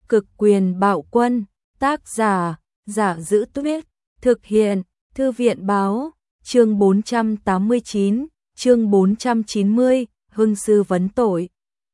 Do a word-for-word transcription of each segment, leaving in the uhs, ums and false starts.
Cực quyền bạo quân, tác giả, Giả Giữ Tuyết, thực hiện, Thư viện báo, chương bốn trăm tám mươi chín, chương bốn trăm chín mươi, hưng sư vấn tội.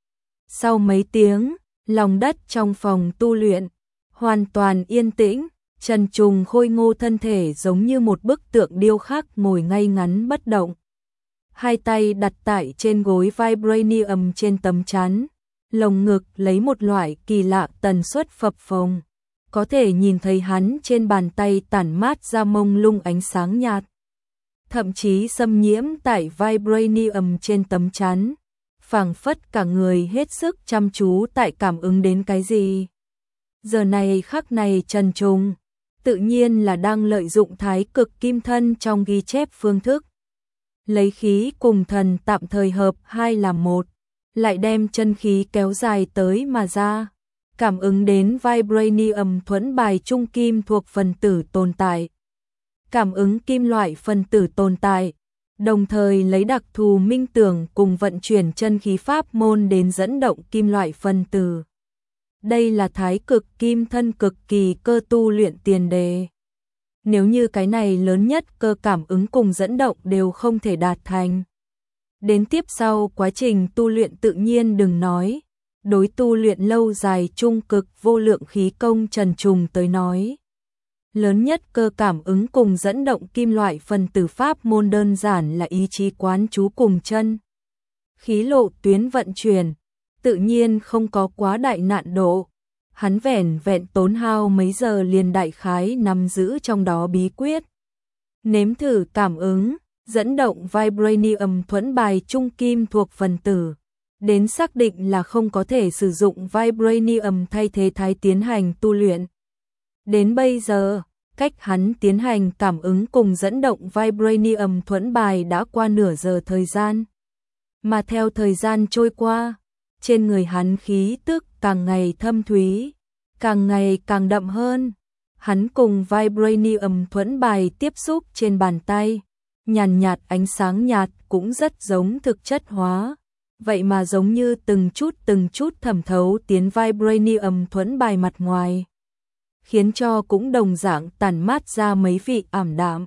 Sau mấy tiếng, lòng đất trong phòng tu luyện, hoàn toàn yên tĩnh, Trần Trùng khôi ngô thân thể giống như một bức tượng điêu khắc ngồi ngay ngắn bất động. Hai tay đặt tại trên gối vibranium trên tấm chắn, lồng ngực lấy một loại kỳ lạ tần suất phập phồng. Có thể nhìn thấy hắn trên bàn tay tản mát ra mông lung ánh sáng nhạt. Thậm chí xâm nhiễm tại vibranium trên tấm chắn, phảng phất cả người hết sức chăm chú tại cảm ứng đến cái gì. Giờ này khắc này Trần Trùng, tự nhiên là đang lợi dụng thái cực kim thân trong ghi chép phương thức. Lấy khí cùng thần tạm thời hợp hai làm một, lại đem chân khí kéo dài tới mà ra. Cảm ứng đến vibranium thuẫn bài trung kim thuộc phần tử tồn tại. Cảm ứng kim loại phần tử tồn tại, đồng thời lấy đặc thù minh tưởng cùng vận chuyển chân khí pháp môn đến dẫn động kim loại phần tử. Đây là thái cực kim thân cực kỳ cơ tu luyện tiền đề. Nếu như cái này lớn nhất cơ cảm ứng cùng dẫn động đều không thể đạt thành, đến tiếp sau quá trình tu luyện tự nhiên đừng nói. Đối tu luyện lâu dài trung cực vô lượng khí công Trần Trùng tới nói, lớn nhất cơ cảm ứng cùng dẫn động kim loại phần tử pháp môn đơn giản là ý chí quán chú cùng chân khí lộ tuyến vận chuyển, tự nhiên không có quá đại nạn độ. Hắn vẻn vẹn tốn hao mấy giờ liền đại khái nắm giữ trong đó bí quyết. Nếm thử cảm ứng, dẫn động vibranium thuẫn bài trung kim thuộc phần tử, đến xác định là không có thể sử dụng vibranium thay thế thái tiến hành tu luyện. Đến bây giờ, cách hắn tiến hành cảm ứng cùng dẫn động vibranium thuẫn bài đã qua nửa giờ thời gian. Mà theo thời gian trôi qua, trên người hắn khí tức càng ngày thâm thúy, càng ngày càng đậm hơn. Hắn cùng vibranium thuẫn bài tiếp xúc trên bàn tay, nhàn nhạt ánh sáng nhạt cũng rất giống thực chất hóa. Vậy mà giống như từng chút từng chút thẩm thấu tiến vibranium thuẫn bài mặt ngoài, khiến cho cũng đồng dạng tản mát ra mấy vị ảm đạm,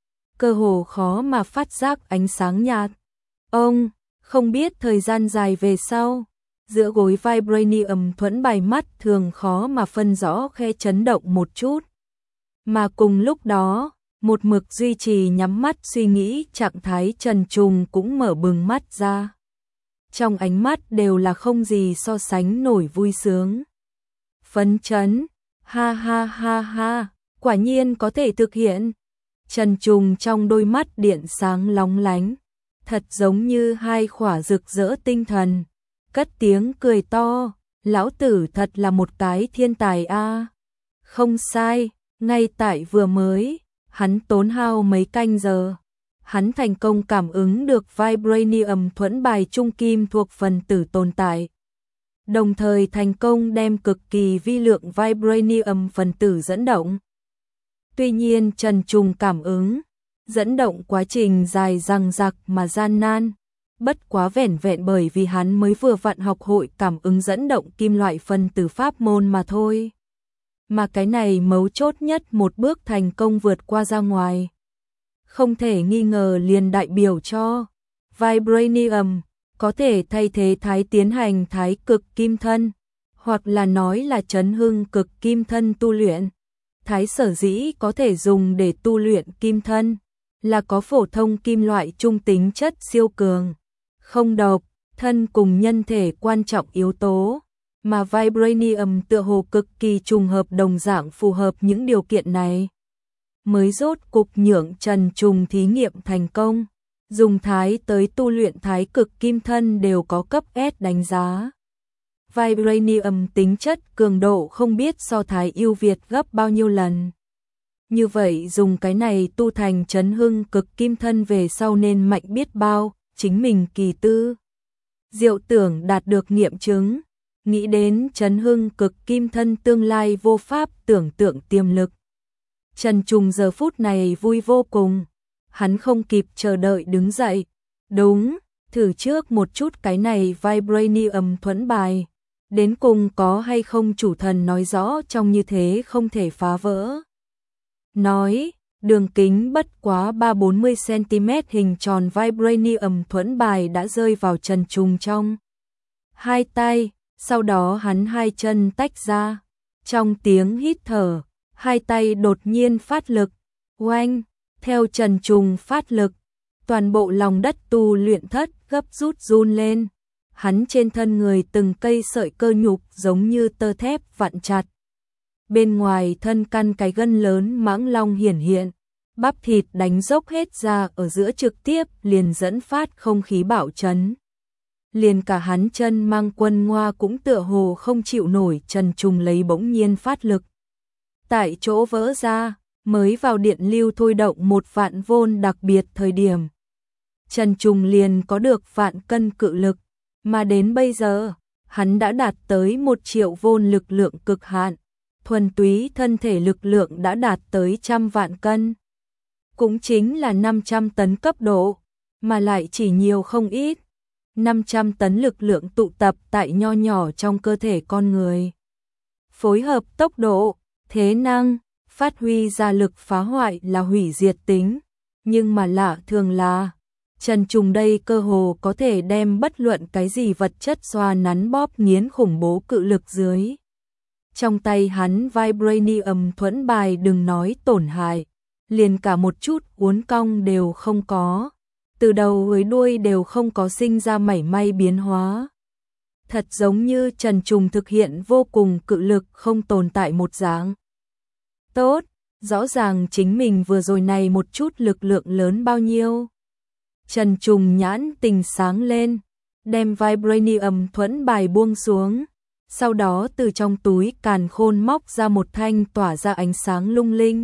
cơ hồ khó mà phát giác ánh sáng nhạt. Ông không biết thời gian dài về sau, giữa gối vibranium thuẫn bài mắt thường khó mà phân rõ khe chấn động một chút. Mà cùng lúc đó, một mực duy trì nhắm mắt suy nghĩ trạng thái Trần Trùng cũng mở bừng mắt ra. Trong ánh mắt đều là không gì so sánh nổi vui sướng. Phấn chấn, ha ha ha ha, quả nhiên có thể thực hiện. Trần Trùng trong đôi mắt điện sáng lóng lánh, thật giống như hai khỏa rực rỡ tinh thần. Cất tiếng cười to, lão tử thật là một cái thiên tài a. Không sai, ngay tại vừa mới, hắn tốn hao mấy canh giờ. Hắn thành công cảm ứng được vibranium thuẫn bài trung kim thuộc phần tử tồn tại. Đồng thời thành công đem cực kỳ vi lượng vibranium phần tử dẫn động. Tuy nhiên Trần Trùng cảm ứng, dẫn động quá trình dài dằng dặc mà gian nan. Bất quá vẻn vẹn bởi vì hắn mới vừa vặn học hội cảm ứng dẫn động kim loại phần tử pháp môn mà thôi. Mà cái này mấu chốt nhất một bước thành công vượt qua ra ngoài. Không thể nghi ngờ liền đại biểu cho vibranium có thể thay thế thái tiến hành thái cực kim thân, hoặc là nói là chấn hưng cực kim thân tu luyện. Thái sở dĩ có thể dùng để tu luyện kim thân, là có phổ thông kim loại trung tính chất siêu cường, không độc, thân cùng nhân thể quan trọng yếu tố, mà vibranium tựa hồ cực kỳ trùng hợp đồng dạng phù hợp những điều kiện này. Mới rốt cục nhượng Trần Trùng thí nghiệm thành công, dùng thái tới tu luyện thái cực kim thân đều có cấp S đánh giá. Vibranium tính chất cường độ không biết so thái ưu việt gấp bao nhiêu lần. Như vậy dùng cái này tu thành chấn hưng cực kim thân về sau nên mạnh biết bao, chính mình kỳ tư diệu tưởng đạt được nghiệm chứng, nghĩ đến chấn hưng cực kim thân tương lai vô pháp tưởng tượng tiềm lực. Trần Trùng giờ phút này vui vô cùng, hắn không kịp chờ đợi đứng dậy. Đúng, thử trước một chút cái này vibranium thuẫn bài, Đến cùng có hay không chủ thần nói rõ trong như thế không thể phá vỡ. Nói, đường kính bất quá ba bốn mươi xăng-ti-mét hình tròn vibranium thuẫn bài đã rơi vào Trần Trùng trong hai tay, sau đó hắn hai chân tách ra. Trong tiếng hít thở, hai tay đột nhiên phát lực, oanh, theo Trần Trùng phát lực, toàn bộ lòng đất tu luyện thất gấp rút run lên. Hắn trên thân người từng cây sợi cơ nhục giống như tơ thép vặn chặt. Bên ngoài thân căn cái gân lớn mãng long hiển hiện, bắp thịt đánh dốc hết ra ở giữa trực tiếp liền dẫn phát không khí bạo chấn. Liền cả hắn chân mang quân ngoa cũng tựa hồ không chịu nổi. Trần Trùng lấy bỗng nhiên phát lực. Tại chỗ vỡ ra, mới vào điện lưu thôi động một vạn vôn đặc biệt thời điểm. Trần Trùng liền có được vạn cân cự lực, mà đến bây giờ, hắn đã đạt tới một triệu vôn lực lượng cực hạn. Thuần túy thân thể lực lượng đã đạt tới trăm vạn cân. Cũng chính là năm trăm tấn cấp độ, mà lại chỉ nhiều không ít. năm trăm tấn lực lượng tụ tập tại nho nhỏ trong cơ thể con người. Phối hợp tốc độ, thế năng, phát huy ra lực phá hoại là hủy diệt tính. Nhưng mà lạ thường là, Trần Trùng đây cơ hồ có thể đem bất luận cái gì vật chất xoa nắn bóp nghiến khủng bố cự lực dưới. Trong tay hắn vibranium thuẫn bài đừng nói tổn hại, liền cả một chút uốn cong đều không có. Từ đầu với đuôi đều không có sinh ra mảy may biến hóa. Thật giống như Trần Trùng thực hiện vô cùng cự lực không tồn tại một dạng. Tốt, rõ ràng chính mình vừa rồi này một chút lực lượng lớn bao nhiêu. Trần Trùng nhãn tình sáng lên, đem vibranium thuẫn bài buông xuống. Sau đó từ trong túi càn khôn móc ra một thanh tỏa ra ánh sáng lung linh.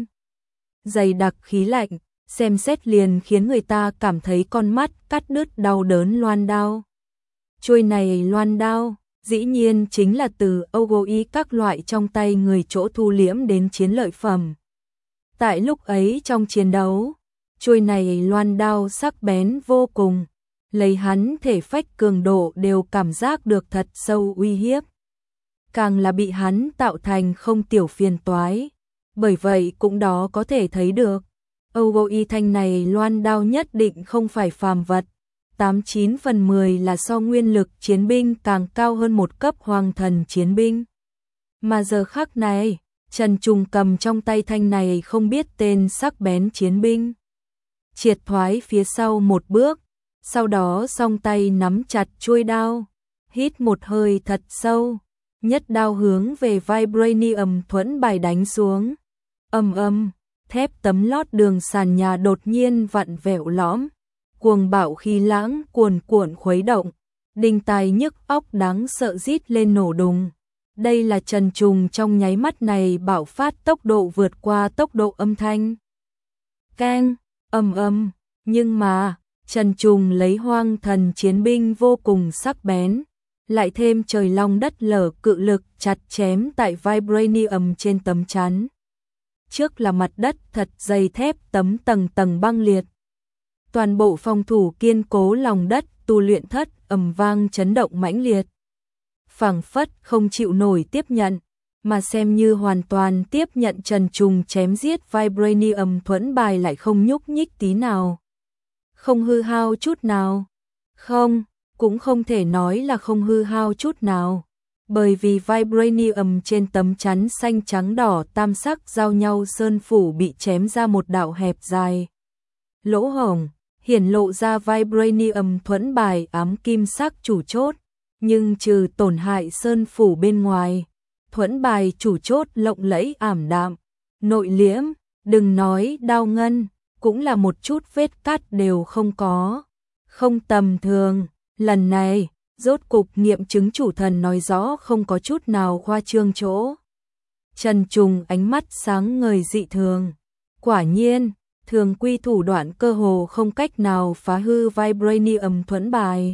Dày đặc khí lạnh, xem xét liền khiến người ta cảm thấy con mắt cắt đứt đau đớn loan đao. Chuôi này loan đao, dĩ nhiên chính là từ Ogoi các loại trong tay người chỗ thu liễm đến chiến lợi phẩm. Tại lúc ấy trong chiến đấu, chuôi này loan đao sắc bén vô cùng, lấy hắn thể phách cường độ đều cảm giác được thật sâu uy hiếp. Càng là bị hắn tạo thành không tiểu phiền toái. Bởi vậy cũng đó có thể thấy được, Ogoi thanh này loan đao nhất định không phải phàm vật, tám chín phần mười là so nguyên lực chiến binh càng cao hơn một cấp hoàng thần chiến binh. Mà giờ khắc này, Trần Trùng cầm trong tay thanh này không biết tên sắc bén chiến binh. Triệt thoái phía sau một bước, sau đó song tay nắm chặt chuôi đao, hít một hơi thật sâu, nhất đao hướng về vibranium thuẫn bài đánh xuống. Ầm ầm, thép tấm lót đường sàn nhà đột nhiên vặn vẹo lõm, cuồng bạo khí lãng cuồn cuộn khuấy động, đinh tai nhức óc đáng sợ rít lên nổ đùng. Đây là Trần Trùng trong nháy mắt này bạo phát tốc độ vượt qua tốc độ âm thanh. Keng, ầm ầm, nhưng mà, Trần Trùng lấy hoang thần chiến binh vô cùng sắc bén, lại thêm trời long đất lở cự lực chặt chém tại vibranium trên tấm chắn. Trước là mặt đất thật dày thép tấm tầng tầng băng liệt. Toàn bộ phòng thủ kiên cố lòng đất tu luyện thất ầm vang chấn động mãnh liệt. Phảng phất không chịu nổi tiếp nhận, mà xem như hoàn toàn tiếp nhận Trần Trùng chém giết vibranium thuẫn bài lại không nhúc nhích tí nào. Không hư hao chút nào. Không, cũng không thể nói là không hư hao chút nào. Bởi vì vibranium trên tấm chắn xanh trắng đỏ tam sắc giao nhau sơn phủ bị chém ra một đạo hẹp dài. Lỗ hổng, hiển lộ ra vibranium thuẫn bài ám kim sắc chủ chốt, nhưng trừ tổn hại sơn phủ bên ngoài, thuẫn bài chủ chốt lộng lẫy ảm đạm, nội liễm, đừng nói đao ngân, cũng là một chút vết cắt đều không có. Không tầm thường, lần này rốt cục nghiệm chứng chủ thần nói rõ không có chút nào khoa trương chỗ. Trần Trùng ánh mắt sáng ngời dị thường. Quả nhiên, thường quy thủ đoạn cơ hồ không cách nào phá hư vibranium thuẫn bài.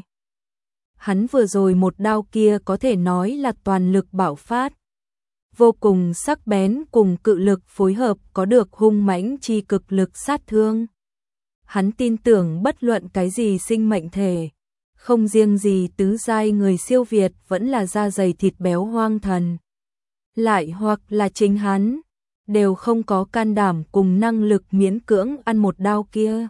Hắn vừa rồi một đao kia có thể nói là toàn lực bạo phát. Vô cùng sắc bén cùng cự lực phối hợp có được hung mãnh chi cực lực sát thương. Hắn tin tưởng bất luận cái gì sinh mệnh thể, Không riêng gì tứ giai người siêu việt vẫn là da dày thịt béo hoang thần. Lại hoặc là chính hắn, đều không có can đảm cùng năng lực miễn cưỡng ăn một đao kia.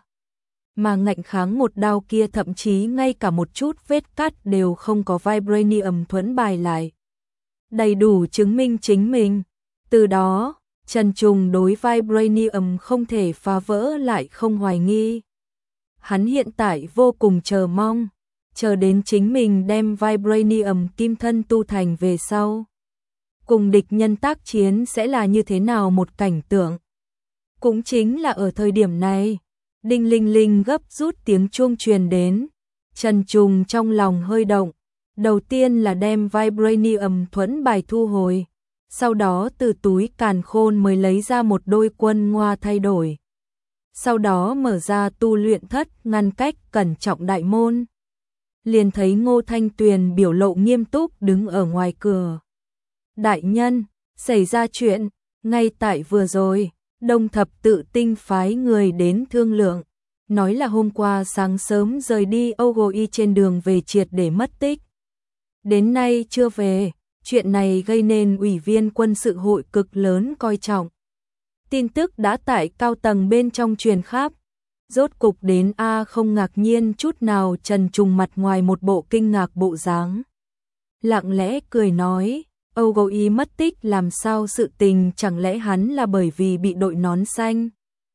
Mà ngạnh kháng một đao kia thậm chí ngay cả một chút vết cắt đều không có Vibranium thuẫn bài lại. Đầy đủ chứng minh chính mình. Từ đó, Trần Trùng đối Vibranium không thể phá vỡ lại không hoài nghi. Hắn hiện tại vô cùng chờ mong, chờ đến chính mình đem Vibranium kim thân tu thành về sau. Cùng địch nhân tác chiến sẽ là như thế nào một cảnh tượng. Cũng chính là ở thời điểm này, đinh linh linh gấp rút tiếng chuông truyền đến. Trần Trùng trong lòng hơi động, đầu tiên là đem Vibranium thuẫn bài thu hồi, sau đó từ túi càn khôn mới lấy ra một đôi quân ngoa thay đổi. Sau đó mở ra tu luyện thất ngăn cách cẩn trọng đại môn. Liền thấy Ngô Thanh Tuyền biểu lộ nghiêm túc đứng ở ngoài cửa. Đại nhân, xảy ra chuyện, ngay tại vừa rồi, Đông Thập Tự Tinh phái người đến thương lượng, nói là hôm qua sáng sớm rời đi Ogoi trên đường về triệt để mất tích. Đến nay chưa về, chuyện này gây nên ủy viên quân sự hội cực lớn coi trọng. Tin tức đã tại cao tầng bên trong truyền khắp. Rốt cục đến A không ngạc nhiên chút nào. Trần Trùng mặt ngoài một bộ kinh ngạc bộ dáng, lặng lẽ cười nói, Ogoi mất tích làm sao sự tình, chẳng lẽ hắn là bởi vì bị đội nón xanh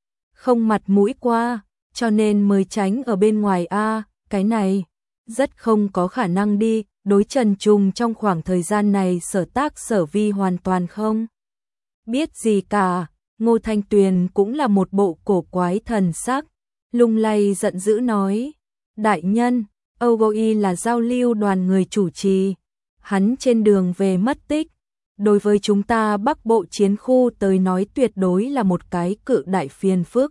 không mặt mũi qua, cho nên mới tránh ở bên ngoài A, cái này rất không có khả năng đi. Đối Trần Trùng trong khoảng thời gian này sở tác sở vi hoàn toàn không biết gì cả. Ngô Thanh Tuyền cũng là một bộ cổ quái thần sắc, lung lay giận dữ nói, đại nhân, Ogoi là giao lưu đoàn người chủ trì, hắn trên đường về mất tích, đối với chúng ta Bắc Bộ chiến khu tới nói tuyệt đối là một cái cự đại phiền phức.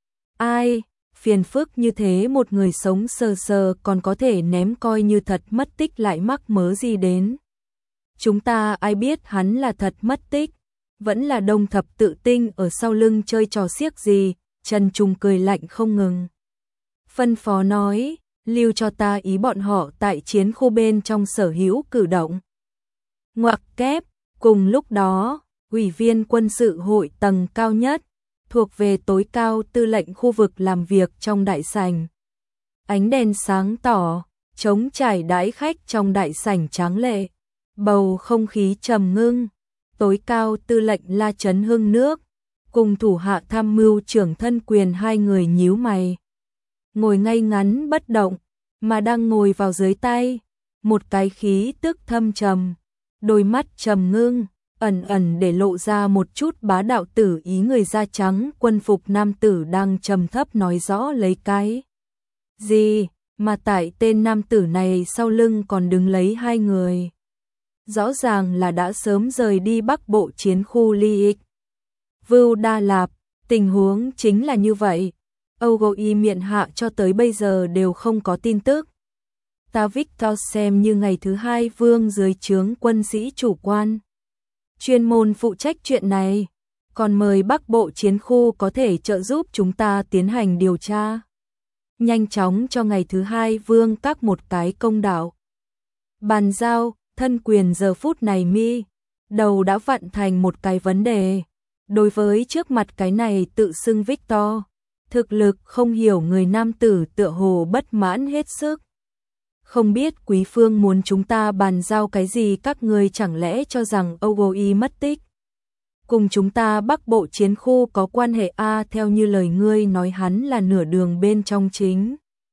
Ai, phiền phức như thế một người sống sờ sờ còn có thể ném coi như thật mất tích lại mắc mớ gì đến. Chúng ta ai biết hắn là thật mất tích, vẫn là Đông Thập Tự Tinh ở sau lưng chơi trò xiếc gì. Trần Trùng cười lạnh không ngừng. Phân phó nói, lưu cho ta ý bọn họ tại chiến khu bên trong sở hữu cử động. Ngoặc kép, cùng lúc đó, ủy viên quân sự hội tầng cao nhất, thuộc về tối cao tư lệnh khu vực làm việc trong đại sảnh. Ánh đèn sáng tỏ, trống trải đãi khách trong đại sảnh tráng lệ, bầu không khí trầm ngưng. Tối cao tư lệnh La Trấn Hưng nước, cùng thủ hạ tham mưu trưởng Thân Quyền hai người nhíu mày. Ngồi ngay ngắn bất động, mà đang ngồi vào dưới tay, một cái khí tức thâm trầm, đôi mắt trầm ngưng, ẩn ẩn để lộ ra một chút bá đạo tử ý. Người da trắng quân phục nam tử đang trầm thấp nói rõ lấy cái gì, mà tại tên nam tử này sau lưng còn đứng lấy hai người. Rõ ràng là đã sớm rời đi Bắc Bộ chiến khu Ly Ích, Vưu Đa Lạp. Tình huống chính là như vậy, Ogoi miện hạ cho tới bây giờ đều không có tin tức. Ta Victor xem như ngày thứ hai vương dưới trướng quân sĩ chủ quan, chuyên môn phụ trách chuyện này, còn mời Bắc Bộ chiến khu có thể trợ giúp chúng ta tiến hành điều tra. Nhanh chóng cho ngày thứ hai vương các một cái công đạo. Bàn giao. Thân Quyền giờ phút này mi đầu đã vặn thành một cái vấn đề. Đối với trước mặt cái này tự xưng Victor, thực lực không hiểu người nam tử tựa hồ bất mãn hết sức. Không biết quý phương muốn chúng ta bàn giao cái gì, các ngươi chẳng lẽ cho rằng Ogoi mất tích cùng chúng ta Bắc Bộ chiến khu có quan hệ a? Theo như lời ngươi nói hắn là nửa đường bên trong chính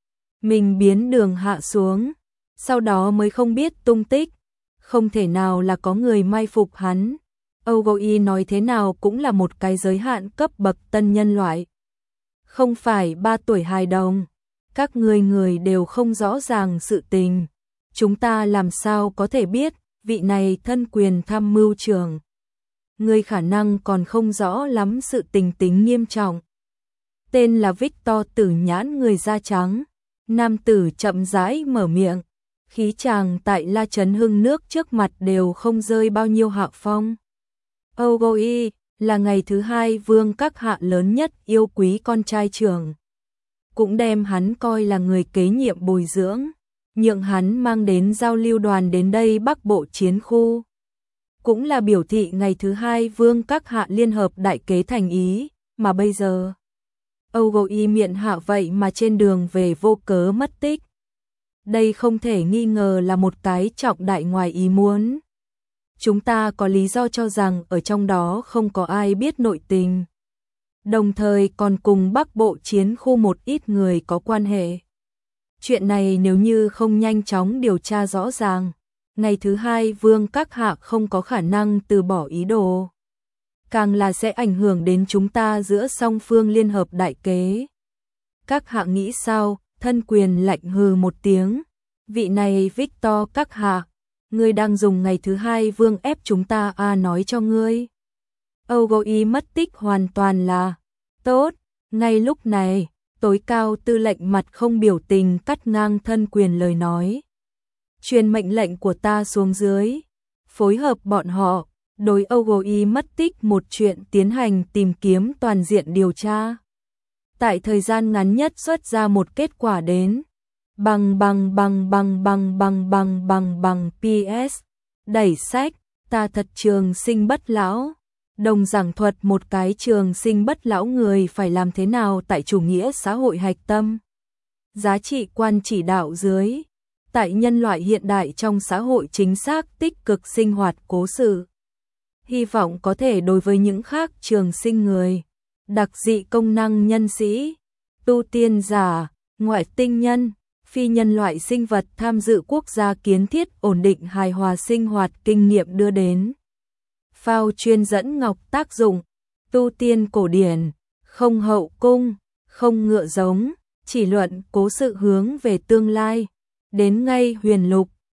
mình biến đường hạ xuống, sau đó mới không biết tung tích. Không thể nào là có người mai phục hắn. Ogoi nói thế nào cũng là một cái giới hạn cấp bậc tân nhân loại, không phải ba tuổi hài đồng. Các người người đều không rõ ràng sự tình, chúng ta làm sao có thể biết? Vị này Thân Quyền tham mưu trưởng, người khả năng còn không rõ lắm sự tình tính nghiêm trọng. Tên là Victor Tử Nhãn người da trắng, nam tử chậm rãi mở miệng. Khí chàng tại La Trấn Hưng nước trước mặt đều không rơi bao nhiêu hạ phong. Ogoi là ngày thứ hai vương các hạ lớn nhất yêu quý con trai trưởng, cũng đem hắn coi là người kế nhiệm bồi dưỡng. nhượng hắn mang đến giao lưu đoàn đến đây Bắc Bộ chiến khu. Cũng là biểu thị ngày thứ hai Vương các hạ liên hợp đại kế thành ý, mà bây giờ Âu Gầu Y miệng hạ vậy mà trên đường về vô cớ mất tích. Đây không thể nghi ngờ là một cái trọng đại ngoài ý muốn. Chúng ta có lý do cho rằng ở trong đó không có ai biết nội tình. Đồng thời còn cùng Bắc Bộ chiến khu một ít người có quan hệ. Chuyện này nếu như không nhanh chóng điều tra rõ ràng, ngày thứ hai Vương các hạ không có khả năng từ bỏ ý đồ. Càng là sẽ ảnh hưởng đến chúng ta giữa song phương liên hợp đại kế. Các hạ nghĩ sao? Thân quyền lạnh hừ một tiếng. Vị này Victor các hạ, ngươi đang dùng ngày thứ hai Vương ép chúng ta a à, nói cho ngươi. Âu Gầu Y mất tích hoàn toàn là tốt. Ngay lúc này, tối cao tư lệnh mặt không biểu tình cắt ngang thân quyền lời nói. Truyền mệnh lệnh của ta xuống dưới, phối hợp bọn họ, đối Âu Gầu Y mất tích một chuyện tiến hành tìm kiếm toàn diện điều tra. Tại thời gian ngắn nhất xuất ra một kết quả đến. Bằng bằng bằng bằng bằng bằng bằng bằng bằng pê ét. Đẩy sách, ta thật trường sinh bất lão. Đồng giảng thuật một cái trường sinh bất lão người phải làm thế nào tại chủ nghĩa xã hội hạch tâm. Giá trị quan chỉ đạo dưới. Tại nhân loại hiện đại trong xã hội chính xác tích cực sinh hoạt cố sự. Hy vọng có thể đối với những khác trường sinh người, đặc dị công năng nhân sĩ, tu tiên giả, ngoại tinh nhân, phi nhân loại sinh vật tham dự quốc gia kiến thiết ổn định hài hòa sinh hoạt kinh nghiệm đưa đến. Phao chuyên dẫn ngọc tác dụng, tu tiên cổ điển, không hậu cung, không ngựa giống, chỉ luận cố sự hướng về tương lai, đến ngay huyền lục,